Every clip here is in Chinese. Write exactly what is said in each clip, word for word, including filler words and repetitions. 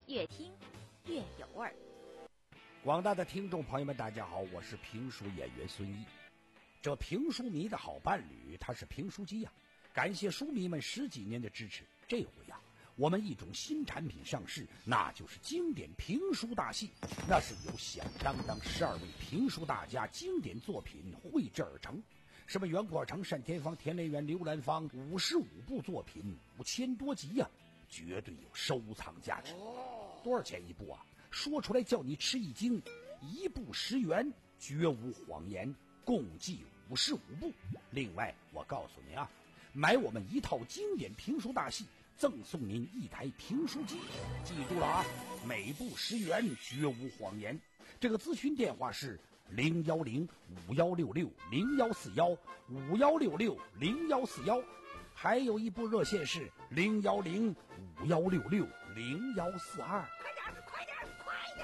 越听越有味儿。 广大的听众朋友们，大家好，我是评书演员孙一。这评书迷的好伴侣，他是评书机呀、啊。感谢书迷们十几年的支持，这回呀、啊，我们一种新产品上市，那就是经典评书大戏。那是由响当当十二位评书大家经典作品绘制而成。什么袁国成、单田芳、田连元、刘兰芳，五十五部作品，五千多集呀、啊，绝对有收藏价值。多少钱一部啊？说出来叫你吃一惊，一部十元，绝无谎言，共计五十五部。另外，我告诉你啊，买我们一套经典评书大戏，赠送您一台评书机。记住了啊，每部十元，绝无谎言。这个咨询电话是零幺零五幺六六零幺四幺五幺六六零幺四幺，还有一部热线是零幺零五幺六六零幺四二。 快点，快点，快点！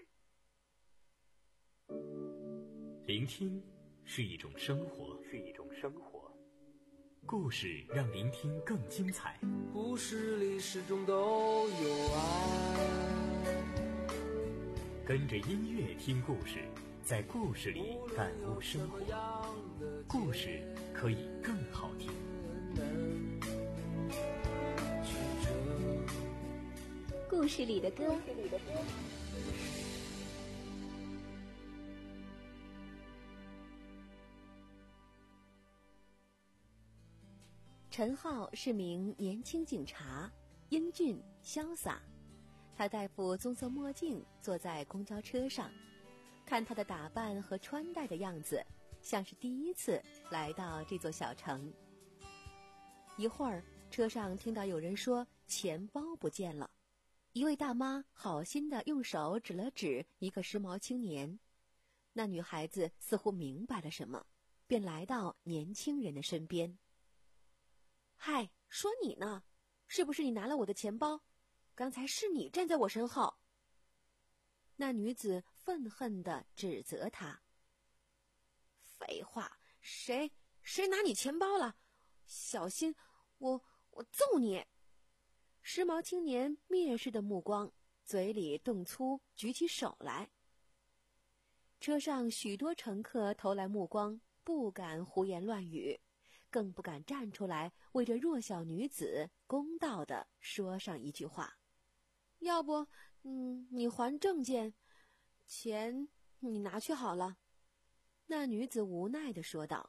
聆听是一种生活，是一种生活。故事让聆听更精彩。 故事里始终都有爱。 跟着音乐听故事，在故事里感悟生活。故事可以更好听。 故事里的歌。陈浩是名年轻警察，英俊潇洒。他戴副棕色墨镜，坐在公交车上，看他的打扮和穿戴的样子，像是第一次来到这座小城。一会儿，车上听到有人说钱包不见了，一位大妈好心地用手指了指一个时髦青年。那女孩子似乎明白了什么，便来到年轻人的身边。嗨，说你呢，是不是你拿了我的钱包？刚才是你站在我身后。那女子愤恨地指责他。废话，谁谁拿你钱包了？小心，我我揍你！时髦青年蔑视的目光，嘴里动粗，举起手来。车上许多乘客投来目光，不敢胡言乱语，更不敢站出来为这弱小女子公道地说上一句话。要不，嗯，你还证件，钱你拿去好了。那女子无奈地说道。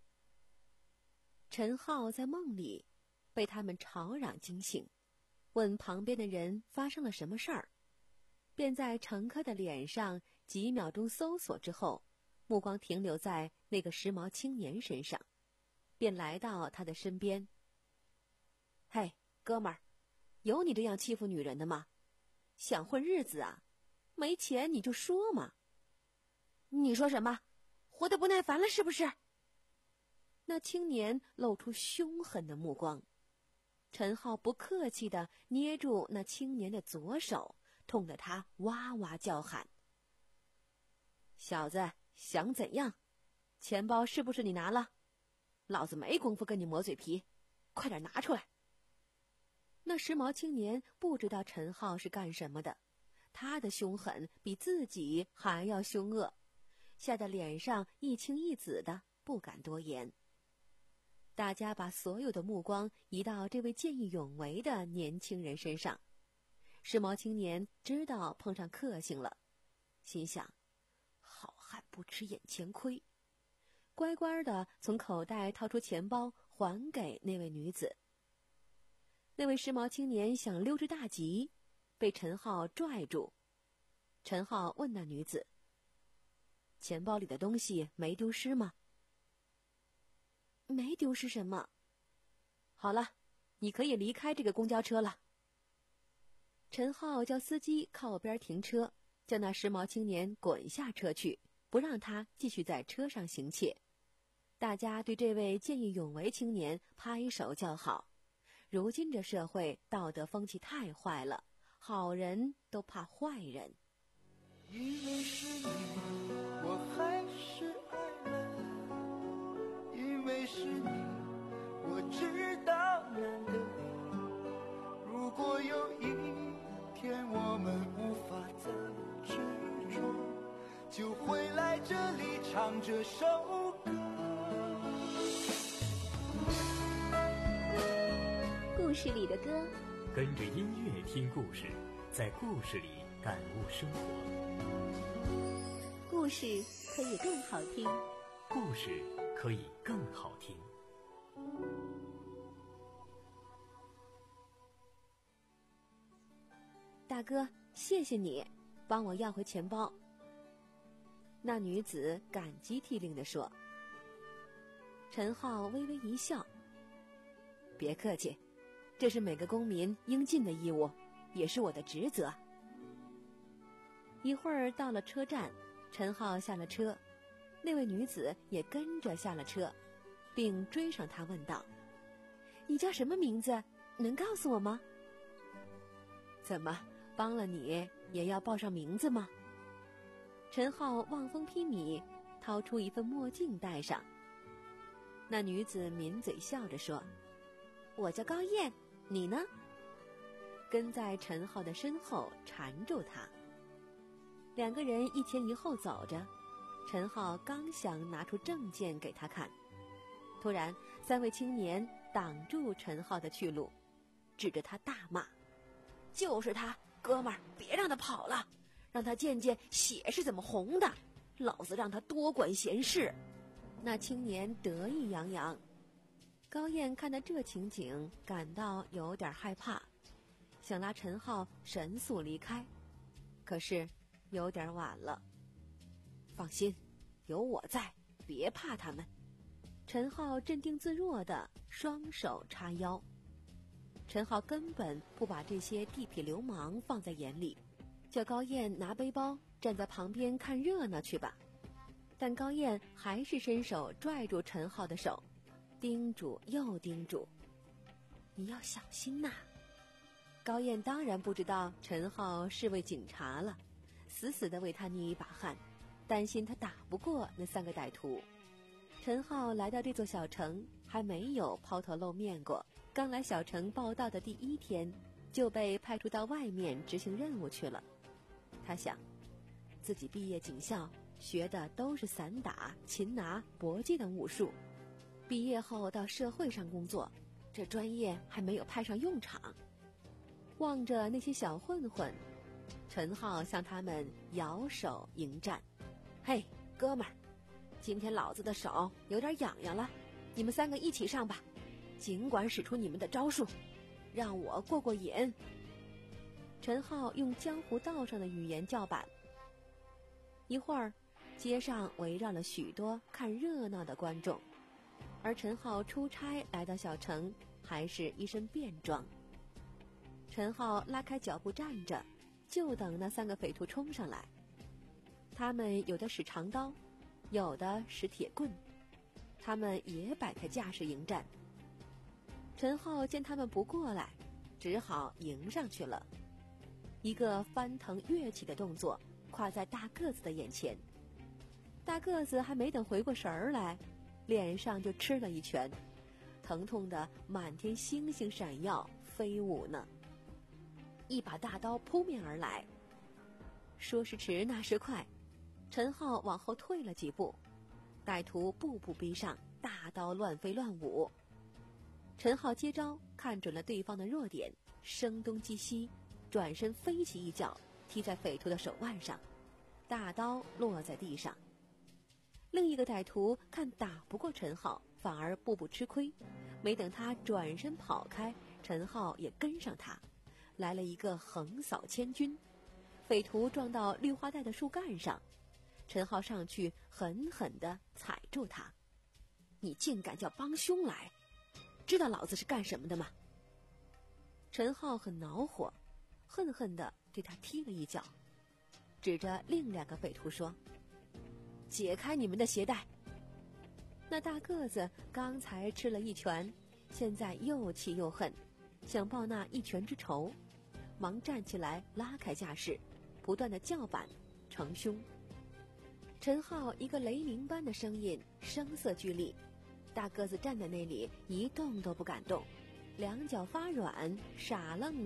陈浩在梦里被他们吵嚷惊醒，问旁边的人发生了什么事儿，便在乘客的脸上几秒钟搜索之后，目光停留在那个时髦青年身上，便来到他的身边。嘿，哥们儿，有你这样欺负女人的吗？想混日子啊？没钱你就说嘛。你说什么？活得不耐烦了是不是？那青年露出凶狠的目光。陈浩不客气地捏住那青年的左手，痛得他哇哇叫喊。小子，想怎样？钱包是不是你拿了？老子没工夫跟你磨嘴皮，快点拿出来。那时髦青年不知道陈浩是干什么的，他的凶狠比自己还要凶恶，吓得脸上一青一紫的，不敢多言。大家把所有的目光移到这位见义勇为的年轻人身上。时髦青年知道碰上克星了，心想好汉不吃眼前亏，乖乖地从口袋掏出钱包还给那位女子。那位时髦青年想溜之大吉，被陈浩拽住。陈浩问那女子：钱包里的东西没丢失吗？没丢失什么。好了，你可以离开这个公交车了。陈浩叫司机靠边停车，叫那时髦青年滚下车去，不让他继续在车上行窃。大家对这位见义勇为青年拍手叫好。如今这社会道德风气太坏了，好人都怕坏人。 因为是你，我还是爱了。因为是你，我知道难得。如果有一天天我们无法再执着，就回来这里唱这首歌。 故事里的歌， 跟着音乐听故事，在故事里感悟生活。 故事可以更好听， 故事可以更好听。 大哥，谢谢你帮我要回钱包。那女子感激涕零地说。陈浩微微一笑，别客气，这是每个公民应尽的义务，也是我的职责。一会儿到了车站，陈浩下了车，那位女子也跟着下了车，并追上他问道：你叫什么名字？能告诉我吗？怎么，帮了你也要报上名字吗？陈浩望风披靡，掏出一份墨镜戴上。那女子抿嘴笑着说：我叫高燕，你呢？跟在陈浩的身后缠住他。两个人一前一后走着，陈浩刚想拿出证件给他看，突然三位青年挡住陈浩的去路，指着他大骂：就是他，哥们儿，别让他跑了，让他见见血是怎么红的，老子让他多管闲事。那青年得意洋洋。高燕看到这情景，感到有点害怕，想拉陈浩神速离开，可是有点晚了。放心，有我在，别怕他们。陈浩镇定自若地双手叉腰。陈浩根本不把这些地痞流氓放在眼里，叫高燕拿背包站在旁边看热闹去吧。但高燕还是伸手拽住陈浩的手，叮嘱又叮嘱：你要小心呐。高燕当然不知道陈浩是位警察了，死死地为他捏一把汗，担心他打不过那三个歹徒。陈浩来到这座小城还没有抛头露面过，刚来小城报到的第一天就被派出到外面执行任务去了。他想，自己毕业警校学的都是散打、擒拿、搏击等武术，毕业后到社会上工作，这专业还没有派上用场。望着那些小混混，陈浩向他们摇手迎战：嘿，哥们儿，今天老子的手有点痒痒了，你们三个一起上吧，尽管使出你们的招数，让我过过瘾。陈浩用江湖道上的语言叫板。一会儿，街上围绕了许多看热闹的观众，而陈浩出差来到小城，还是一身便装。陈浩拉开脚步站着，就等那三个匪徒冲上来。他们有的使长刀，有的使铁棍，他们也摆开架势迎战。陈浩见他们不过来，只好迎上去了，一个翻腾跃起的动作跨在大个子的眼前。大个子还没等回过神儿来，脸上就吃了一拳，疼痛的满天星星闪耀飞舞呢。一把大刀扑面而来，说时迟那时快，陈浩往后退了几步，歹徒步步逼上，大刀乱飞乱舞。陈浩接招，看准了对方的弱点，声东击西，转身飞起一脚踢在匪徒的手腕上，大刀落在地上。另一个歹徒看打不过陈浩，反而步步吃亏，没等他转身跑开，陈浩也跟上他，来了一个横扫千军。匪徒撞到绿化带的树干上，陈浩上去狠狠地踩住他：你竟敢叫帮凶来，知道老子是干什么的吗？陈浩很恼火，恨恨地对他踢了一脚，指着另两个匪徒说：解开你们的鞋带。那大个子刚才吃了一拳，现在又气又恨，想报那一拳之仇，忙站起来拉开架势，不断的叫板逞凶。陈浩一个雷鸣般的声音，声色俱厉，大个子站在那里一动都不敢动，两脚发软，傻愣的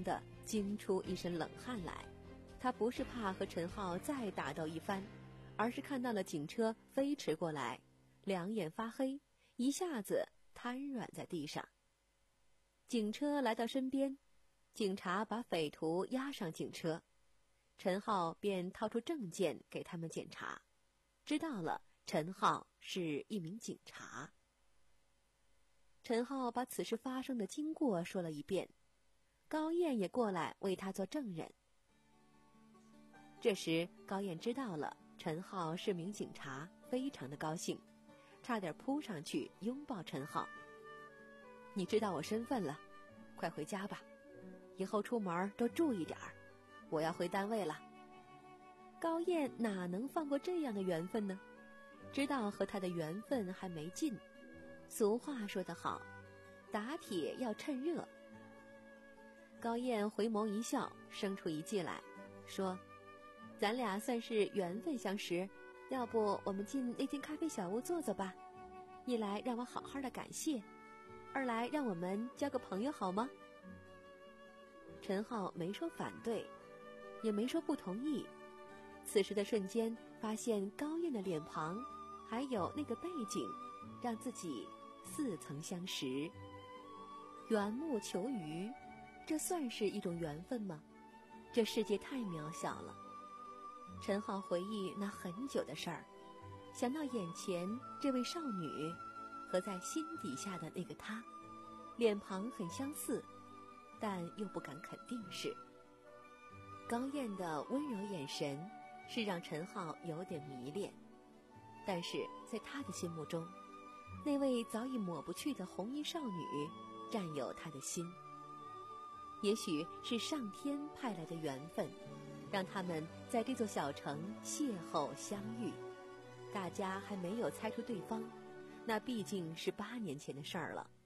惊出一身冷汗来。他不是怕和陈浩再打斗一番，而是看到了警车飞驰过来，两眼发黑，一下子瘫软在地上。警车来到身边，警察把匪徒押上警车，陈浩便掏出证件给他们检查，知道了陈浩是一名警察。陈浩把此事发生的经过说了一遍，高燕也过来为他做证人。这时高燕知道了陈浩是名警察，非常的高兴，差点扑上去拥抱陈浩。你知道我身份了，快回家吧，以后出门多注意点儿，我要回单位了。高燕哪能放过这样的缘分呢？知道和他的缘分还没尽，俗话说得好，打铁要趁热。高燕回眸一笑，生出一计来，说咱俩算是缘分相识，要不我们进那间咖啡小屋坐坐吧，一来让我好好的感谢，二来让我们交个朋友好吗？陈浩没说反对，也没说不同意。此时的瞬间，发现高燕的脸庞还有那个背景，让自己似曾相识。缘木求鱼，这算是一种缘分吗？这世界太渺小了。陈浩回忆那很久的事儿，想到眼前这位少女和在心底下的那个他，脸庞很相似，但又不敢肯定是。高燕的温柔眼神是让陈浩有点迷恋，但是在他的心目中，那位早已抹不去的红衣少女占有他的心。也许是上天派来的缘分，让他们在这座小城邂逅相遇。大家还没有猜出对方，那毕竟是八年前的事儿了。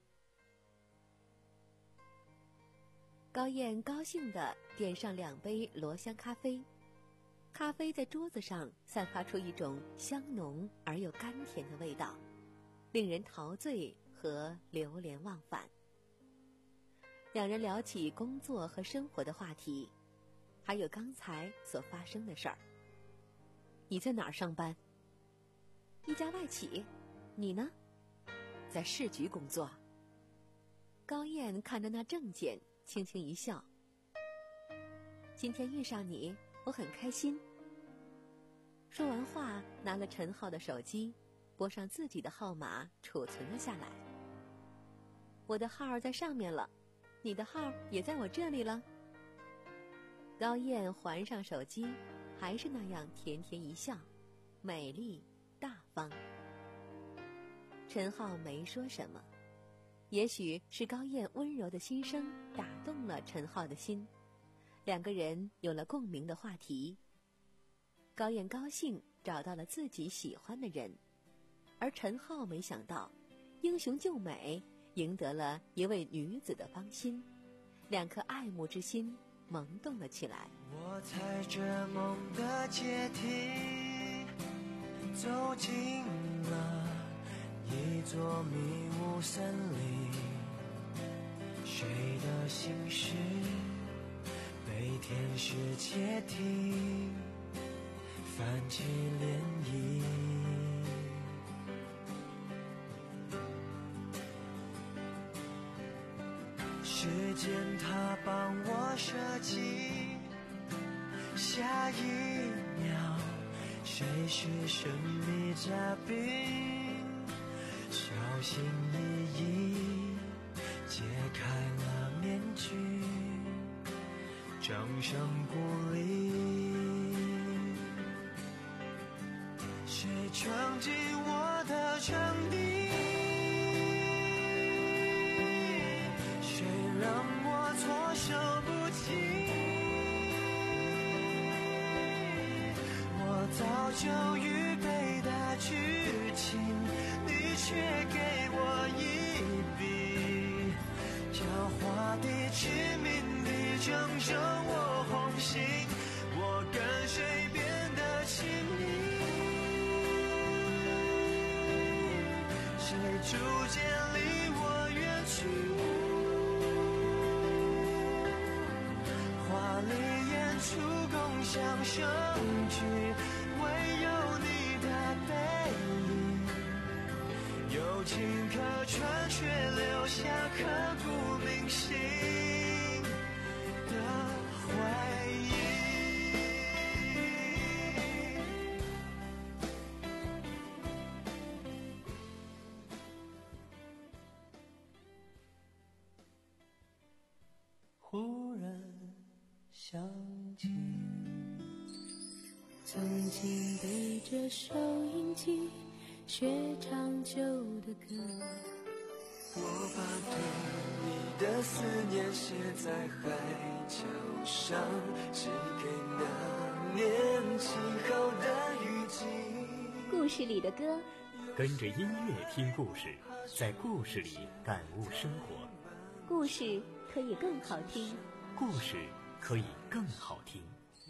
高燕高兴地点上两杯罗香咖啡，咖啡在桌子上散发出一种香浓而又甘甜的味道，令人陶醉和流连忘返。两人聊起工作和生活的话题，还有刚才所发生的事儿。你在哪儿上班？一家外企。你呢？在市局工作。高燕看着那证件，轻轻一笑。今天遇上你，我很开心。说完话，拿了陈浩的手机，拨上自己的号码，储存了下来。我的号在上面了，你的号也在我这里了。高燕环上手机，还是那样甜甜一笑，美丽大方。陈浩没说什么，也许是高燕温柔的心声打动了陈浩的心，两个人有了共鸣的话题。高燕高兴找到了自己喜欢的人，而陈浩没想到，英雄救美赢得了一位女子的芳心，两颗爱慕之心萌动了起来。 我踩着梦的阶梯，走进了一座迷雾森林，谁的心事被天使窃听，泛起涟漪。时间它帮我设计，下一秒谁是神秘嘉宾，小心翼翼解开了面具，掌声鼓励。谁闯进我的场地，谁让我措手不及，我早就预备的剧情，你却给我一笔，狡猾地致命地拯救我红心，我跟谁变得亲密，谁逐渐离我远去， 相聚，唯有你的背影有情可传，却留下刻骨铭心的回忆。忽然想起， 曾经背着收音机学唱旧的歌， 我把对你的思念写在海角上，寄给那年轻后的雨季。 故事里的歌， 跟着音乐听故事，在故事里感悟生活。 故事可以更好听， 故事可以更好听。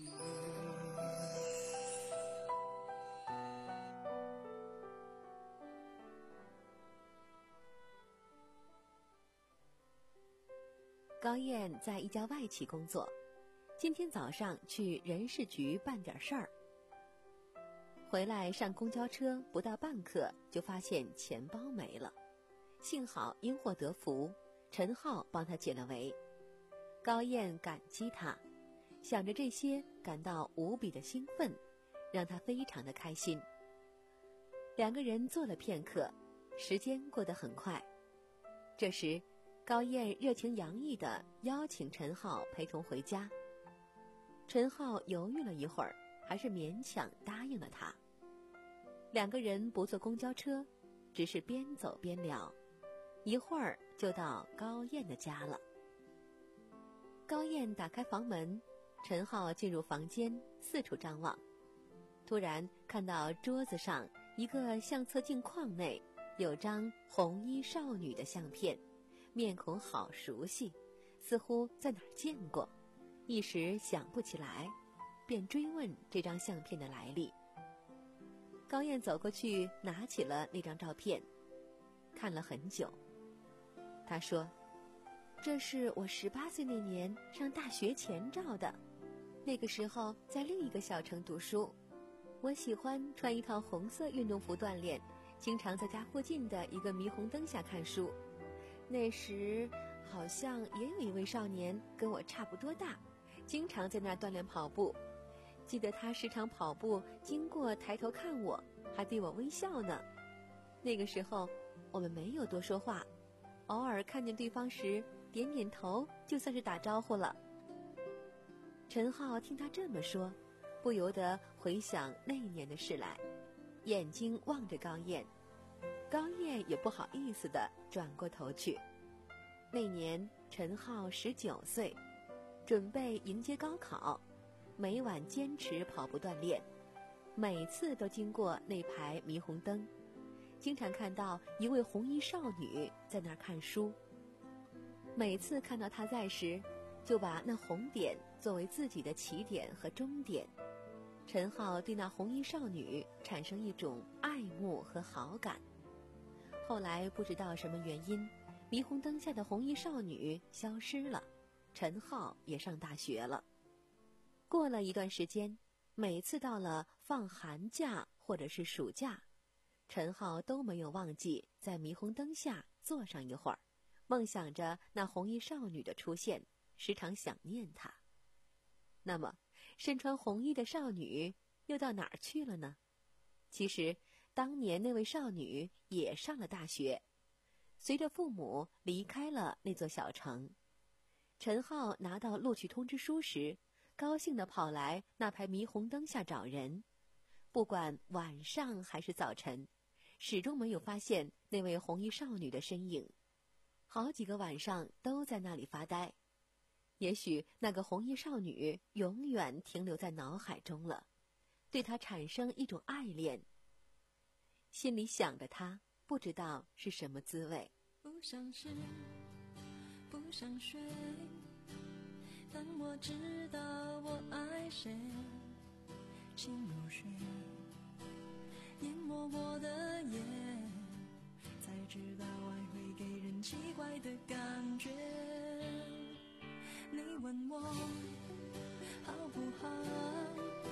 高燕在一家外企工作，今天早上去人事局办点事儿，回来上公交车不到半刻就发现钱包没了，幸好因祸得福，陈浩帮他解了围。高燕感激他，想着这些感到无比的兴奋，让他非常的开心。两个人坐了片刻，时间过得很快。这时高燕热情洋溢地邀请陈浩陪同回家。陈浩犹豫了一会儿，还是勉强答应了他。两个人不坐公交车，只是边走边聊，一会儿就到高燕的家了。高燕打开房门，陈浩进入房间，四处张望，突然看到桌子上一个相册镜框内有张红衣少女的相片，面孔好熟悉，似乎在哪儿见过，一时想不起来，便追问这张相片的来历。高燕走过去拿起了那张照片，看了很久。她说，这是我十八岁那年上大学前照的，那个时候在另一个小城读书，我喜欢穿一套红色运动服锻炼，经常在家附近的一个霓虹灯下看书。那时好像也有一位少年跟我差不多大，经常在那儿锻炼跑步，记得他时常跑步经过抬头看我，还对我微笑呢。那个时候我们没有多说话，偶尔看见对方时点点头，就算是打招呼了。陈浩听他这么说，不由得回想那年的事来，眼睛望着高燕。高燕也不好意思地转过头去。那年陈浩十九岁，准备迎接高考，每晚坚持跑步锻炼，每次都经过那排霓虹灯，经常看到一位红衣少女在那儿看书。每次看到她在时，就把那红点作为自己的起点和终点。陈浩对那红衣少女产生一种爱慕和好感。后来不知道什么原因，霓虹灯下的红衣少女消失了，陈浩也上大学了。过了一段时间，每次到了放寒假或者是暑假，陈浩都没有忘记在霓虹灯下坐上一会儿，梦想着那红衣少女的出现，时常想念她。那么身穿红衣的少女又到哪儿去了呢？其实当年那位少女也上了大学，随着父母离开了那座小城。陈浩拿到录取通知书时，高兴地跑来那排霓虹灯下找人，不管晚上还是早晨，始终没有发现那位红衣少女的身影。好几个晚上都在那里发呆，也许那个红衣少女永远停留在脑海中了，对她产生一种爱恋，心里想着她，不知道是什么滋味。 不想吃，不想睡，但我知道我爱谁。请入睡，淹没我的夜，才知道爱会给人奇怪的感觉。你问我好不好，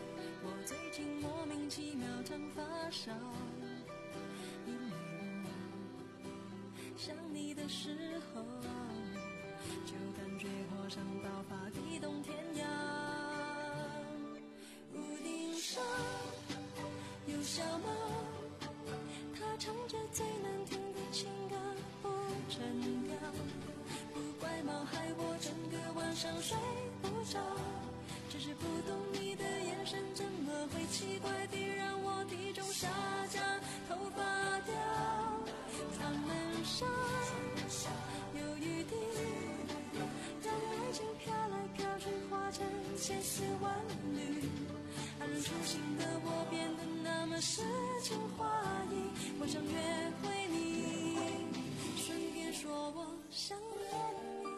情奇妙常发烧，因为我想你的时候，就感觉火山爆发，地动天摇。屋顶上有小猫，它唱着最难听的情歌，不成调。不怪猫害我整个晚上睡不着，只是不懂你的眼神怎么会奇怪地让我体重下降，头发掉。窗门上有雨滴，让爱情飘来飘去，化成千丝万缕，让初心的我变得那么诗情画意。我想约会你，顺便说我想念你。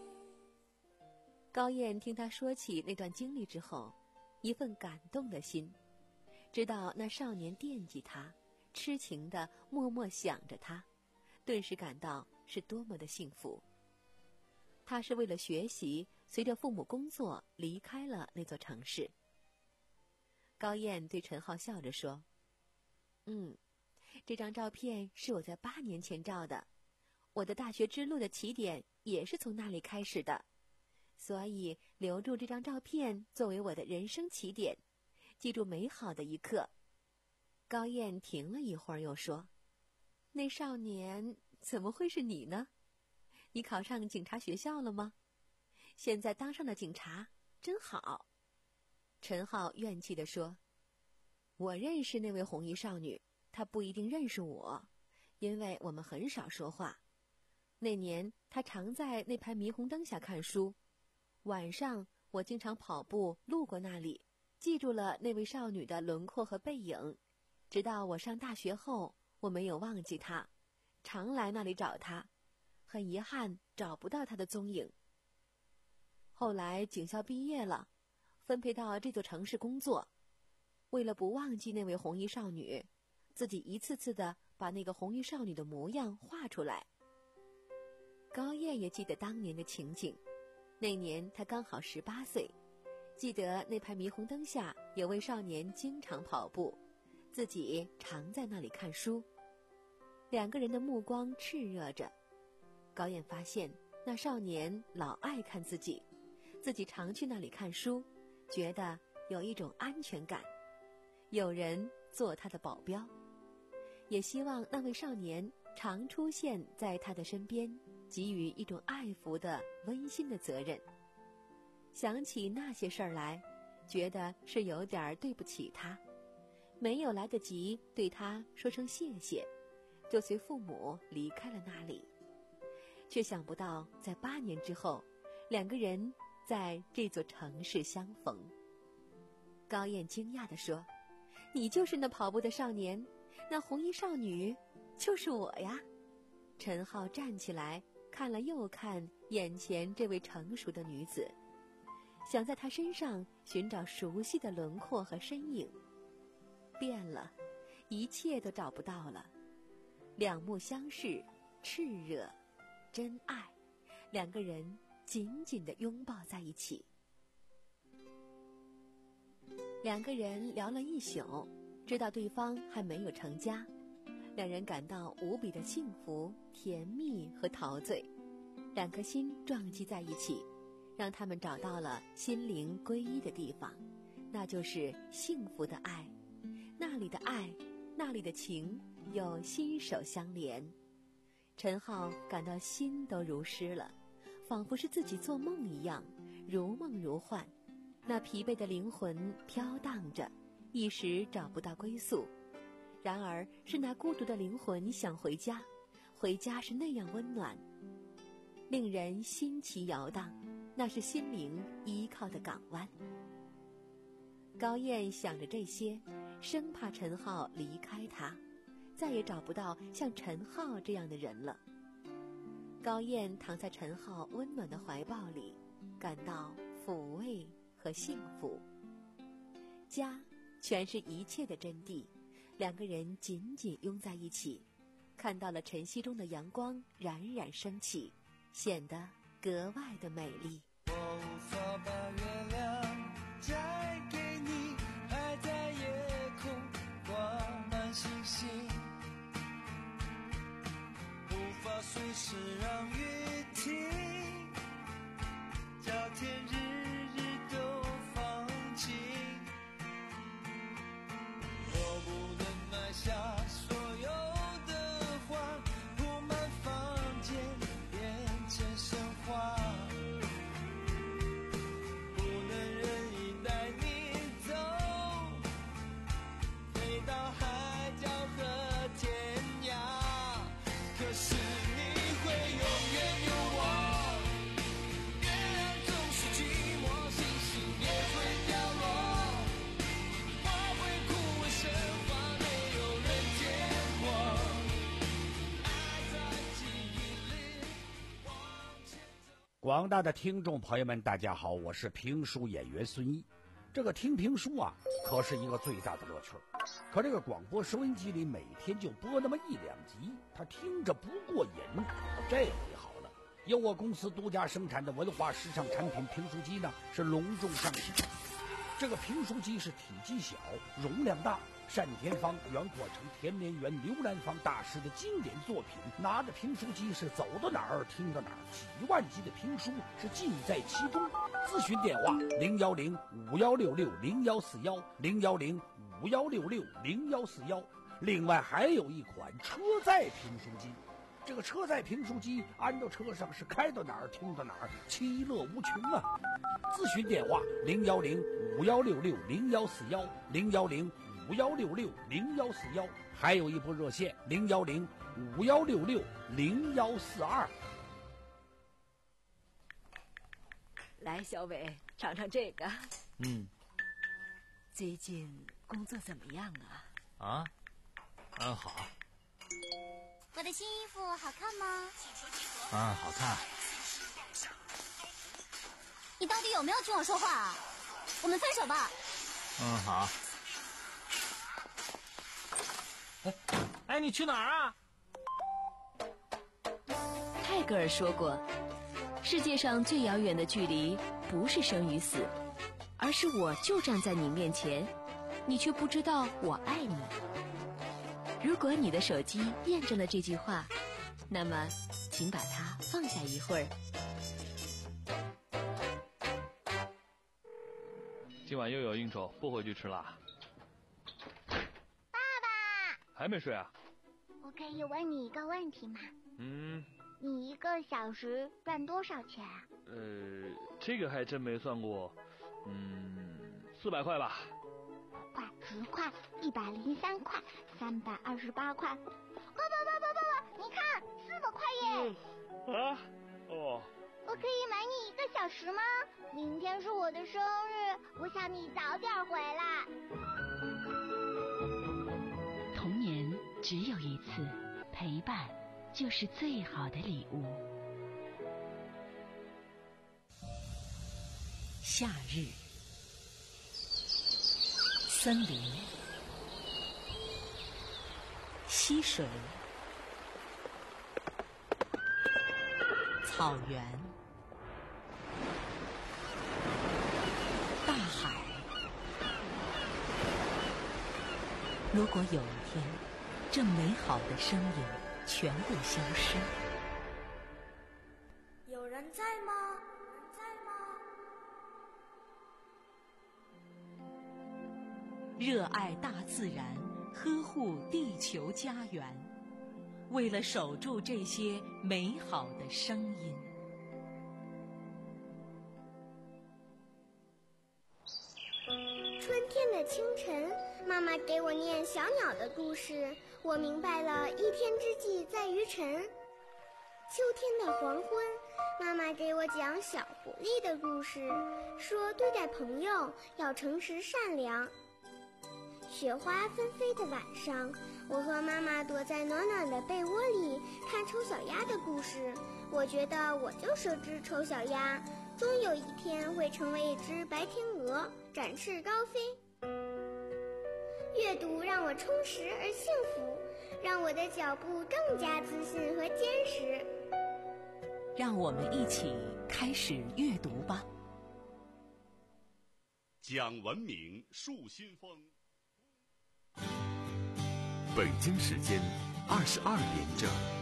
高燕听他说起那段经历之后，一份感动的心，知道那少年惦记他，痴情地默默想着他，顿时感到是多么的幸福。他是为了学习，随着父母工作离开了那座城市。高燕对陈浩笑着说：嗯，这张照片是我在八年前照的，我的大学之路的起点也是从那里开始的，所以留住这张照片作为我的人生起点，记住美好的一刻。高燕停了一会儿又说：那少年怎么会是你呢？你考上警察学校了吗？现在当上了警察，真好。陈浩怨气地说：我认识那位红衣少女，她不一定认识我，因为我们很少说话。那年她常在那排霓虹灯下看书，晚上我经常跑步路过那里，记住了那位少女的轮廓和背影，直到我上大学后，我没有忘记她，常来那里找她，很遗憾找不到她的踪影。后来警校毕业了，分配到这座城市工作，为了不忘记那位红衣少女，自己一次次地把那个红衣少女的模样画出来。高燕也记得当年的情景，那年她刚好十八岁，记得那排霓虹灯下有位少年经常跑步，自己常在那里看书，两个人的目光炽热着。高燕发现那少年老爱看自己，自己常去那里看书，觉得有一种安全感，有人做他的保镖，也希望那位少年常出现在他的身边，给予一种爱抚的温馨的责任。想起那些事儿来，觉得是有点对不起他，没有来得及对他说声谢谢，就随父母离开了那里。却想不到在八年之后，两个人在这座城市相逢。高燕惊讶地说：你就是那跑步的少年，那红衣少女就是我呀。陈浩站起来，看了又看眼前这位成熟的女子，想在她身上寻找熟悉的轮廓和身影。变了，一切都找不到了。两目相视，炽热真爱，两个人紧紧地拥抱在一起。两个人聊了一宿，知道对方还没有成家，两人感到无比的幸福、甜蜜和陶醉，两颗心撞击在一起，让他们找到了心灵归一的地方，那就是幸福的爱。那里的爱，那里的情，有心手相连。陈浩感到心都如诗了，仿佛是自己做梦一样，如梦如幻。那疲惫的灵魂飘荡着，一时找不到归宿。然而是那孤独的灵魂想回家，回家是那样温暖，令人心奇摇荡，那是心灵依靠的港湾。高燕想着这些，生怕陈浩离开她，再也找不到像陈浩这样的人了。高燕躺在陈浩温暖的怀抱里，感到抚慰和幸福。家全是一切的真谛，两个人紧紧拥在一起，看到了晨曦中的阳光冉冉升起，显得格外的美丽。 我无法把月亮再给你，还在夜空星星，无法随时让雨停，叫天日日都放晴。我不能埋下所有的花，铺满房间变成神话，不能任意带你走，飞到海角和天涯。可是你会永远有我，月亮总是寂寞，星星也会掉落，花会枯萎生花，没有人见过，爱在记忆里往前走。 广大的听众朋友们，大家好，我是评书演员孙一。这个听评书啊，可是一个最大的乐趣儿。可这个广播收音机里每天就播那么一两集，他听着不过瘾。这回好了，由我公司独家生产的文化时尚产品评书机呢，是隆重上市。这个评书机是体积小，容量大，单田芳、袁阔成、田连元、刘兰芳大师的经典作品，拿着评书机是走到哪儿听到哪儿，几万集的评书是尽在其中。咨询电话零幺零五幺六六零幺四幺零幺零五幺六六零幺四幺。另外还有一款车载评书机，这个车载评书机安到车上是开到哪儿听到哪儿，其乐无穷啊！咨询电话零幺零五幺六六零幺四幺零幺零五幺六六零幺四幺，还有一部热线零幺零五幺六六零幺四二。 来，小伟，尝尝这个。 嗯。 最近工作怎么样啊？ 啊？嗯，好。 我的新衣服好看吗？ 啊，好看。 你到底有没有听我说话啊？我们分手吧。 嗯，好。哎，哎，你去哪儿啊？ 泰戈尔说过，世界上最遥远的距离不是生与死，而是我就站在你面前，你却不知道我爱你。如果你的手机验证了这句话，那么请把它放下一会儿。 今晚又有应酬，不回去吃了。 爸爸， 还没睡啊？ 我可以问你一个问题吗？ 嗯。 你一个小时赚多少钱啊？ 呃，这个还真没算过。嗯，四百块吧。 五块、十块、一百零三块、三百二十八块。爸爸爸爸爸爸，你看，四百块耶！ 嗯、啊？哦。 我可以买你一个小时吗？明天是我的生日，我想你早点回来。 童年只有一次，陪伴就是最好的礼物。夏日，森林，溪水，草原，大海。如果有一天，这美好的声音全部消失， 有人在吗？在吗？ 热爱大自然，呵护地球家园，为了守住这些美好的声音。 春天的清晨，妈妈给我念小鸟的故事，我明白了一天之计在于晨。秋天的黄昏，妈妈给我讲小狐狸的故事，说对待朋友要诚实善良。雪花纷飞的晚上，我和妈妈躲在暖暖的被窝里看丑小鸭的故事，我觉得我就是只丑小鸭，终有一天会成为一只白天鹅，展翅高飞。阅读让我充实而幸福，让我的脚步更加自信和坚实。 让我们一起开始阅读吧。 讲文明树新风。 北京时间二十二点整。